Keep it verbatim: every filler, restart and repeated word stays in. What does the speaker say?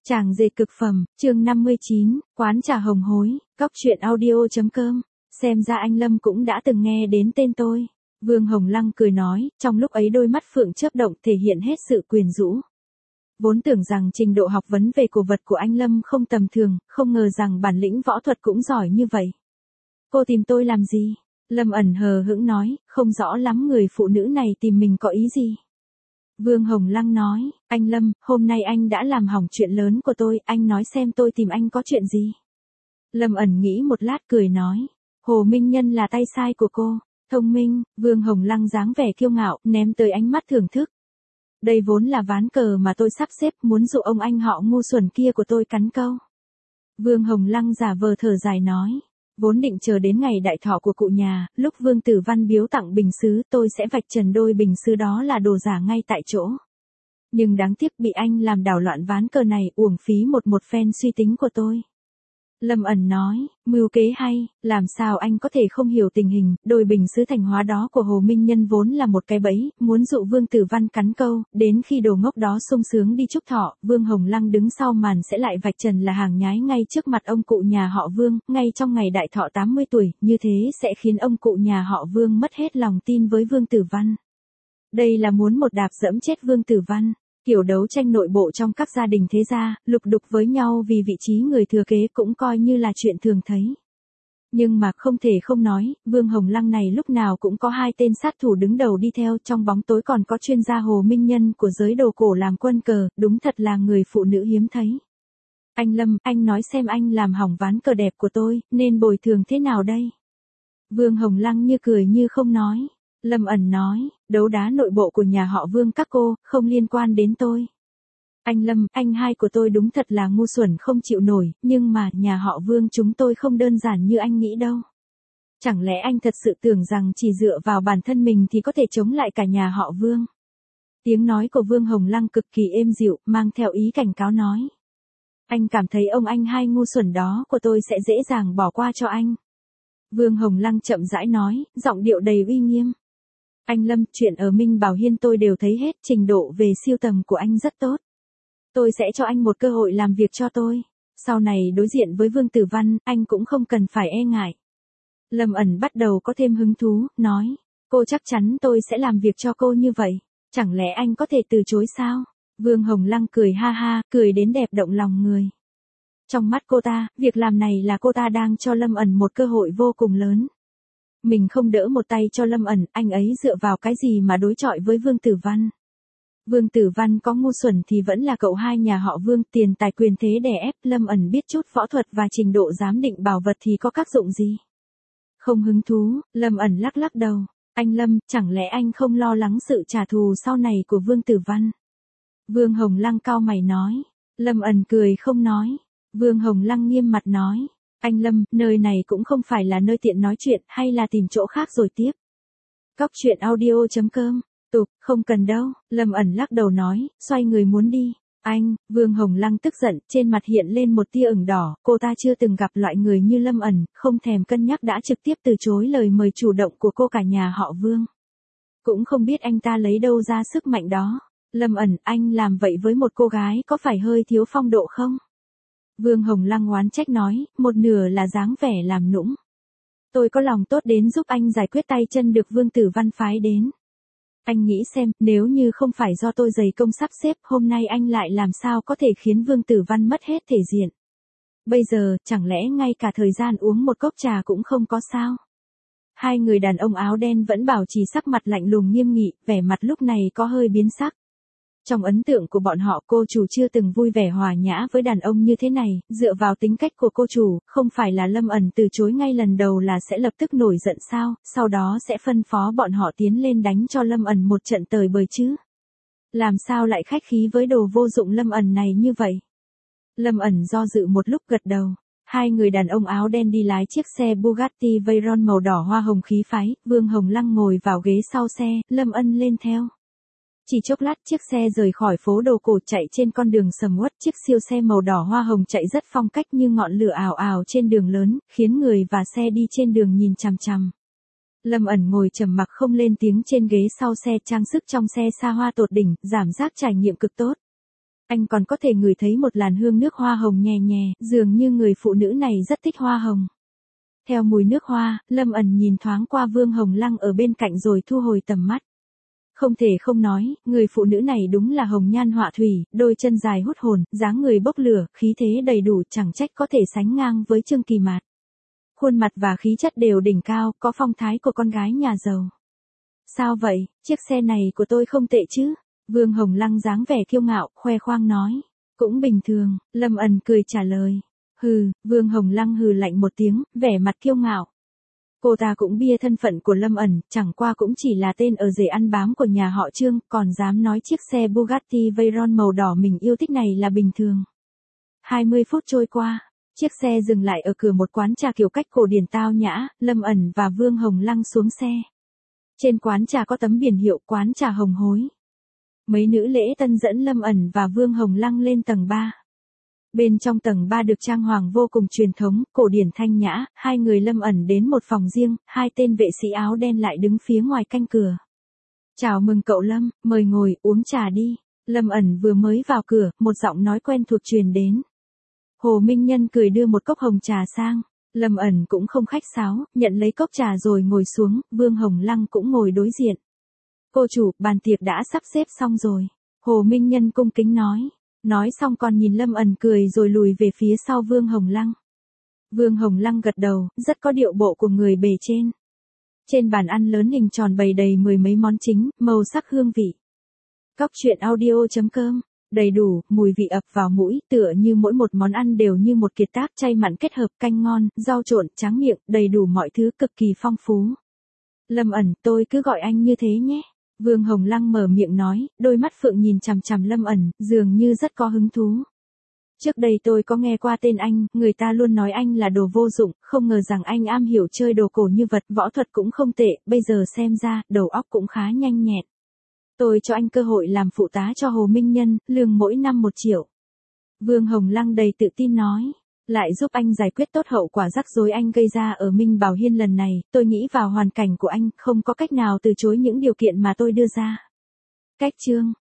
Chàng dệt cực phẩm, chương năm mươi chín, quán trà hồng hối, cóc truyện audio.com. Xem ra anh Lâm cũng đã từng nghe đến tên tôi. Vương Hồng Lăng cười nói, trong lúc ấy đôi mắt phượng chớp động thể hiện hết sự quyến rũ. Vốn tưởng rằng trình độ học vấn về cổ vật của anh Lâm không tầm thường, không ngờ rằng bản lĩnh võ thuật cũng giỏi như vậy. Cô tìm tôi làm gì? Lâm ẩn hờ hững nói, không rõ lắm người phụ nữ này tìm mình có ý gì. Vương Hồng Lăng nói, anh Lâm, hôm nay anh đã làm hỏng chuyện lớn của tôi, anh nói xem tôi tìm anh có chuyện gì. Lâm ẩn nghĩ một lát cười nói, Hồ Minh Nhân là tay sai của cô, thông minh. Vương Hồng Lăng dáng vẻ kiêu ngạo, ném tới ánh mắt thưởng thức. Đây vốn là ván cờ mà tôi sắp xếp, muốn dụ ông anh họ ngu xuẩn kia của tôi cắn câu. Vương Hồng Lăng giả vờ thở dài nói, vốn định chờ đến ngày đại thọ của cụ nhà, lúc Vương Tử Văn biếu tặng bình sứ, tôi sẽ vạch trần đôi bình sứ đó là đồ giả ngay tại chỗ. Nhưng đáng tiếc bị anh làm đảo loạn ván cờ này, uổng phí một một phen suy tính của tôi. Lâm ẩn nói, mưu kế hay, làm sao anh có thể không hiểu tình hình, đôi bình sứ thành hóa đó của Hồ Minh Nhân vốn là một cái bẫy, muốn dụ Vương Tử Văn cắn câu, đến khi đồ ngốc đó sung sướng đi chúc thọ, Vương Hồng Lăng đứng sau màn sẽ lại vạch trần là hàng nhái ngay trước mặt ông cụ nhà họ Vương, ngay trong ngày đại thọ tám mươi tuổi, như thế sẽ khiến ông cụ nhà họ Vương mất hết lòng tin với Vương Tử Văn. Đây là muốn một đạp dẫm chết Vương Tử Văn. Kiểu đấu tranh nội bộ trong các gia đình thế gia, lục đục với nhau vì vị trí người thừa kế cũng coi như là chuyện thường thấy. Nhưng mà không thể không nói, Vương Hồng Lăng này lúc nào cũng có hai tên sát thủ đứng đầu đi theo, trong bóng tối còn có chuyên gia Hồ Minh Nhân của giới đồ cổ làm quân cờ, đúng thật là người phụ nữ hiếm thấy. Anh Lâm, anh nói xem anh làm hỏng ván cờ đẹp của tôi, nên bồi thường thế nào đây? Vương Hồng Lăng như cười như không nói. Lâm ẩn nói, đấu đá nội bộ của nhà họ Vương các cô, không liên quan đến tôi. Anh Lâm, anh hai của tôi đúng thật là ngu xuẩn không chịu nổi, nhưng mà nhà họ Vương chúng tôi không đơn giản như anh nghĩ đâu. Chẳng lẽ anh thật sự tưởng rằng chỉ dựa vào bản thân mình thì có thể chống lại cả nhà họ Vương? Tiếng nói của Vương Hồng Lăng cực kỳ êm dịu, mang theo ý cảnh cáo nói. Anh cảm thấy ông anh hai ngu xuẩn đó của tôi sẽ dễ dàng bỏ qua cho anh. Vương Hồng Lăng chậm rãi nói, giọng điệu đầy uy nghiêm. Anh Lâm, chuyện ở Minh Bảo Hiên tôi đều thấy hết, trình độ về siêu tầm của anh rất tốt. Tôi sẽ cho anh một cơ hội làm việc cho tôi. Sau này đối diện với Vương Tử Văn, anh cũng không cần phải e ngại. Lâm ẩn bắt đầu có thêm hứng thú, nói, cô chắc chắn tôi sẽ làm việc cho cô như vậy. Chẳng lẽ anh có thể từ chối sao? Vương Hồng Lăng cười ha ha, cười đến đẹp động lòng người. Trong mắt cô ta, việc làm này là cô ta đang cho Lâm ẩn một cơ hội vô cùng lớn. Mình không đỡ một tay cho Lâm ẩn, anh ấy dựa vào cái gì mà đối chọi với Vương Tử Văn. Vương Tử Văn có ngu xuẩn thì vẫn là cậu hai nhà họ Vương, tiền tài quyền thế đè ép, Lâm ẩn biết chút võ thuật và trình độ giám định bảo vật thì có tác dụng gì. Không hứng thú, Lâm ẩn lắc lắc đầu, anh Lâm, chẳng lẽ anh không lo lắng sự trả thù sau này của Vương Tử Văn? Vương Hồng Lăng cau mày nói, Lâm ẩn cười không nói. Vương Hồng Lăng nghiêm mặt nói, anh Lâm, nơi này cũng không phải là nơi tiện nói chuyện, hay là tìm chỗ khác rồi tiếp. Cóc truyện audio.com, tục, không cần đâu, Lâm ẩn lắc đầu nói, xoay người muốn đi. Anh, Vương Hồng Lăng tức giận, trên mặt hiện lên một tia ửng đỏ, cô ta chưa từng gặp loại người như Lâm ẩn, không thèm cân nhắc đã trực tiếp từ chối lời mời chủ động của cô cả nhà họ Vương. Cũng không biết anh ta lấy đâu ra sức mạnh đó. Lâm ẩn, anh làm vậy với một cô gái có phải hơi thiếu phong độ không? Vương Hồng Lăng oán trách nói, một nửa là dáng vẻ làm nũng. Tôi có lòng tốt đến giúp anh giải quyết tay chân được Vương Tử Văn phái đến. Anh nghĩ xem, nếu như không phải do tôi dày công sắp xếp, hôm nay anh lại làm sao có thể khiến Vương Tử Văn mất hết thể diện. Bây giờ, chẳng lẽ ngay cả thời gian uống một cốc trà cũng không có sao? Hai người đàn ông áo đen vẫn bảo trì sắc mặt lạnh lùng nghiêm nghị, vẻ mặt lúc này có hơi biến sắc. Trong ấn tượng của bọn họ, cô chủ chưa từng vui vẻ hòa nhã với đàn ông như thế này, dựa vào tính cách của cô chủ, không phải là Lâm ẩn từ chối ngay lần đầu là sẽ lập tức nổi giận sao, sau đó sẽ phân phó bọn họ tiến lên đánh cho Lâm ẩn một trận tời bời chứ. Làm sao lại khách khí với đồ vô dụng Lâm ẩn này như vậy? Lâm ẩn do dự một lúc gật đầu. Hai người đàn ông áo đen đi lái chiếc xe Bugatti Veyron màu đỏ hoa hồng khí phái, Vương Hồng Lăng ngồi vào ghế sau xe, Lâm ân lên theo. Chỉ chốc lát chiếc xe rời khỏi phố đồ cổ chạy trên con đường sầm uất, chiếc siêu xe màu đỏ hoa hồng chạy rất phong cách như ngọn lửa ào ào trên đường lớn, khiến người và xe đi trên đường nhìn chằm chằm. Lâm ẩn ngồi trầm mặc không lên tiếng trên ghế sau xe, trang sức trong xe xa hoa tột đỉnh, giảm giác trải nghiệm cực tốt. Anh còn có thể ngửi thấy một làn hương nước hoa hồng nhè nhè, dường như người phụ nữ này rất thích hoa hồng. Theo mùi nước hoa, Lâm ẩn nhìn thoáng qua Vương Hồng Lăng ở bên cạnh rồi thu hồi tầm mắt. Không thể không nói, người phụ nữ này đúng là hồng nhan họa thủy, đôi chân dài hút hồn, dáng người bốc lửa, khí thế đầy đủ, chẳng trách có thể sánh ngang với Trương Kỳ Mạt. Khuôn mặt và khí chất đều đỉnh cao, có phong thái của con gái nhà giàu. Sao vậy, chiếc xe này của tôi không tệ chứ? Vương Hồng Lăng dáng vẻ kiêu ngạo, khoe khoang nói. Cũng bình thường, Lâm ẩn cười trả lời. Hừ, Vương Hồng Lăng hừ lạnh một tiếng, vẻ mặt kiêu ngạo. Cô ta cũng bia thân phận của Lâm ẩn, chẳng qua cũng chỉ là tên ở rể ăn bám của nhà họ Trương, còn dám nói chiếc xe Bugatti Veyron màu đỏ mình yêu thích này là bình thường. hai mươi phút trôi qua, chiếc xe dừng lại ở cửa một quán trà kiểu cách cổ điển tao nhã, Lâm ẩn và Vương Hồng Lăng xuống xe. Trên quán trà có tấm biển hiệu quán trà Hồng Hối. Mấy nữ lễ tân dẫn Lâm ẩn và Vương Hồng Lăng lên tầng ba. Bên trong tầng ba được trang hoàng vô cùng truyền thống, cổ điển thanh nhã, hai người Lâm ẩn đến một phòng riêng, hai tên vệ sĩ áo đen lại đứng phía ngoài canh cửa. Chào mừng cậu Lâm, mời ngồi, uống trà đi. Lâm ẩn vừa mới vào cửa, một giọng nói quen thuộc truyền đến. Hồ Minh Nhân cười đưa một cốc hồng trà sang. Lâm ẩn cũng không khách sáo, nhận lấy cốc trà rồi ngồi xuống, Vương Hồng Lăng cũng ngồi đối diện. Cô chủ, bàn tiệc đã sắp xếp xong rồi. Hồ Minh Nhân cung kính nói. Nói xong còn nhìn Lâm ẩn cười rồi lùi về phía sau Vương Hồng Lăng. Vương Hồng Lăng gật đầu, rất có điệu bộ của người bề trên. Trên bàn ăn lớn hình tròn bày đầy mười mấy món chính, màu sắc hương vị. Cóc truyện audio chấm com, đầy đủ, mùi vị ập vào mũi, tựa như mỗi một món ăn đều như một kiệt tác chay mặn kết hợp, canh ngon, rau trộn, tráng miệng, đầy đủ mọi thứ cực kỳ phong phú. Lâm ẩn, tôi cứ gọi anh như thế nhé. Vương Hồng Lăng mở miệng nói, đôi mắt phượng nhìn chằm chằm Lâm ẩn, dường như rất có hứng thú. Trước đây tôi có nghe qua tên anh, người ta luôn nói anh là đồ vô dụng, không ngờ rằng anh am hiểu chơi đồ cổ như vật, võ thuật cũng không tệ, bây giờ xem ra, đầu óc cũng khá nhanh nhẹn. Tôi cho anh cơ hội làm phụ tá cho Hồ Minh Nhân, lương mỗi năm một triệu. Vương Hồng Lăng đầy tự tin nói. Lại giúp anh giải quyết tốt hậu quả rắc rối anh gây ra ở Minh Bảo Hiên lần này, tôi nghĩ vào hoàn cảnh của anh, không có cách nào từ chối những điều kiện mà tôi đưa ra. Cách chương